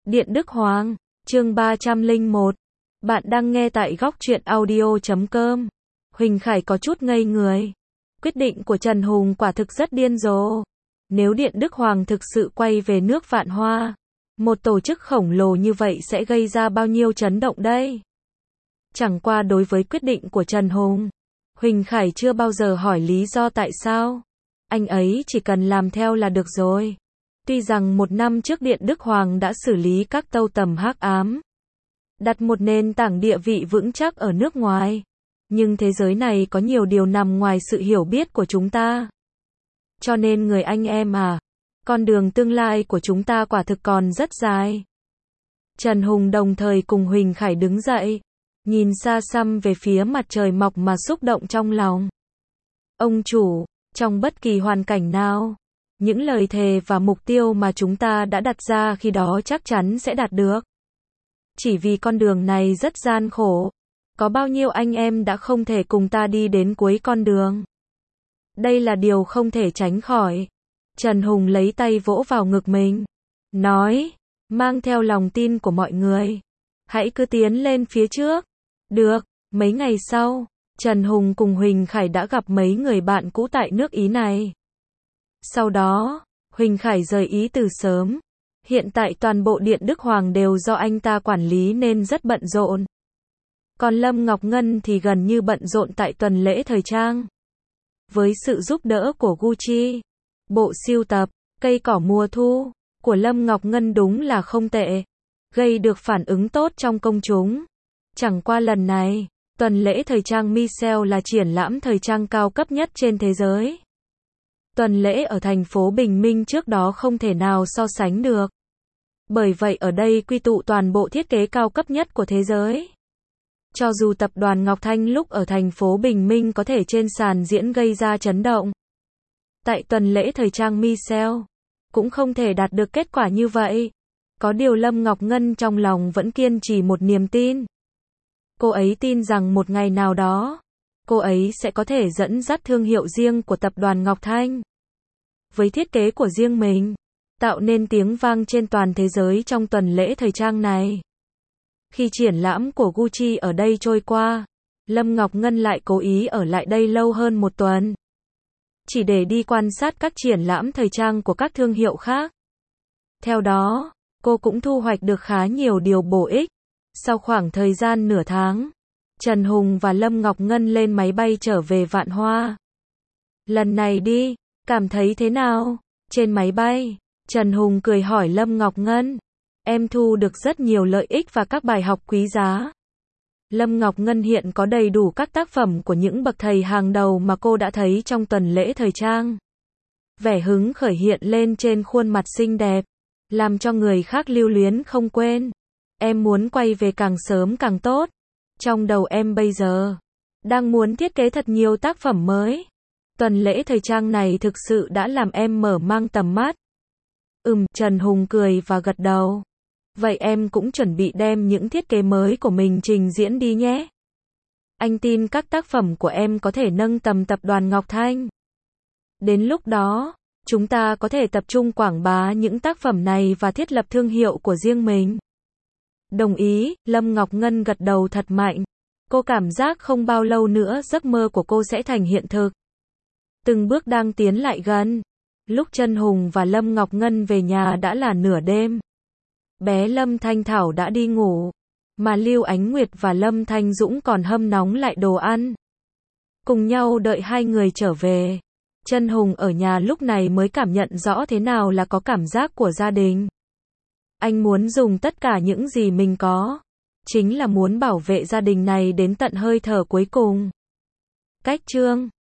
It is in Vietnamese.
Điện Đức Hoàng, chương 301. Bạn đang nghe tại góc truyện audio.com. Huỳnh Khải có chút ngây người. Quyết định của Trần Hùng quả thực rất điên rồ. Nếu Điện Đức Hoàng thực sự quay về nước Vạn Hoa, một tổ chức khổng lồ như vậy sẽ gây ra bao nhiêu chấn động đây? Chẳng qua đối với quyết định của Trần Hùng, Huỳnh Khải chưa bao giờ hỏi lý do tại sao. Anh ấy chỉ cần làm theo là được rồi. Tuy rằng một năm trước Điện Đức Hoàng đã xử lý các tâu tầm hắc ám, đặt một nền tảng địa vị vững chắc ở nước ngoài, nhưng thế giới này có nhiều điều nằm ngoài sự hiểu biết của chúng ta. Cho nên người anh em à, con đường tương lai của chúng ta quả thực còn rất dài. Trần Hùng đồng thời cùng Huỳnh Khải đứng dậy, nhìn xa xăm về phía mặt trời mọc mà xúc động trong lòng. Ông chủ, trong bất kỳ hoàn cảnh nào, những lời thề và mục tiêu mà chúng ta đã đặt ra khi đó chắc chắn sẽ đạt được. Chỉ vì con đường này rất gian khổ, có bao nhiêu anh em đã không thể cùng ta đi đến cuối con đường. Đây là điều không thể tránh khỏi. Trần Hùng lấy tay vỗ vào ngực mình, nói, mang theo lòng tin của mọi người, hãy cứ tiến lên phía trước. Được, mấy ngày sau, Trần Hùng cùng Huỳnh Khải đã gặp mấy người bạn cũ tại nước Ý này. Sau đó, Huỳnh Khải rời Ý từ sớm. Hiện tại toàn bộ Điện Đức Hoàng đều do anh ta quản lý nên rất bận rộn. Còn Lâm Ngọc Ngân thì gần như bận rộn tại tuần lễ thời trang. Với sự giúp đỡ của Gucci, bộ sưu tập Cây cỏ mùa thu của Lâm Ngọc Ngân đúng là không tệ, gây được phản ứng tốt trong công chúng. Chẳng qua lần này, tuần lễ thời trang Michelle là triển lãm thời trang cao cấp nhất trên thế giới. Tuần lễ ở thành phố Bình Minh trước đó không thể nào so sánh được. Bởi vậy ở đây quy tụ toàn bộ thiết kế cao cấp nhất của thế giới. Cho dù tập đoàn Ngọc Thanh lúc ở thành phố Bình Minh có thể trên sàn diễn gây ra chấn động, tại tuần lễ thời trang Michelle cũng không thể đạt được kết quả như vậy. Có điều Lâm Ngọc Ngân trong lòng vẫn kiên trì một niềm tin. Cô ấy tin rằng một ngày nào đó, cô ấy sẽ có thể dẫn dắt thương hiệu riêng của tập đoàn Ngọc Thanh, với thiết kế của riêng mình, tạo nên tiếng vang trên toàn thế giới trong tuần lễ thời trang này. Khi triển lãm của Gucci ở đây trôi qua, Lâm Ngọc Ngân lại cố ý ở lại đây lâu hơn một tuần, chỉ để đi quan sát các triển lãm thời trang của các thương hiệu khác. Theo đó, cô cũng thu hoạch được khá nhiều điều bổ ích. Sau khoảng thời gian nửa tháng, Trần Hùng và Lâm Ngọc Ngân lên máy bay trở về Vạn Hoa. Lần này đi, cảm thấy thế nào? Trên máy bay, Trần Hùng cười hỏi Lâm Ngọc Ngân. Em thu được rất nhiều lợi ích và các bài học quý giá. Lâm Ngọc Ngân hiện có đầy đủ các tác phẩm của những bậc thầy hàng đầu mà cô đã thấy trong tuần lễ thời trang. Vẻ hứng khởi hiện lên trên khuôn mặt xinh đẹp, làm cho người khác lưu luyến không quên. Em muốn quay về càng sớm càng tốt. Trong đầu em bây giờ đang muốn thiết kế thật nhiều tác phẩm mới. Tuần lễ thời trang này thực sự đã làm em mở mang tầm mắt. Trần Hùng cười và gật đầu. Vậy em cũng chuẩn bị đem những thiết kế mới của mình trình diễn đi nhé. Anh tin các tác phẩm của em có thể nâng tầm tập đoàn Ngọc Thanh. Đến lúc đó, chúng ta có thể tập trung quảng bá những tác phẩm này và thiết lập thương hiệu của riêng mình. Đồng ý, Lâm Ngọc Ngân gật đầu thật mạnh. Cô cảm giác không bao lâu nữa giấc mơ của cô sẽ thành hiện thực. Từng bước đang tiến lại gần. Lúc Trần Hùng và Lâm Ngọc Ngân về nhà đã là nửa đêm. Bé Lâm Thanh Thảo đã đi ngủ, mà Lưu Ánh Nguyệt và Lâm Thanh Dũng còn hâm nóng lại đồ ăn. Cùng nhau đợi hai người trở về. Trần Hùng ở nhà lúc này mới cảm nhận rõ thế nào là có cảm giác của gia đình. Anh muốn dùng tất cả những gì mình có, chính là muốn bảo vệ gia đình này đến tận hơi thở cuối cùng. Cách chương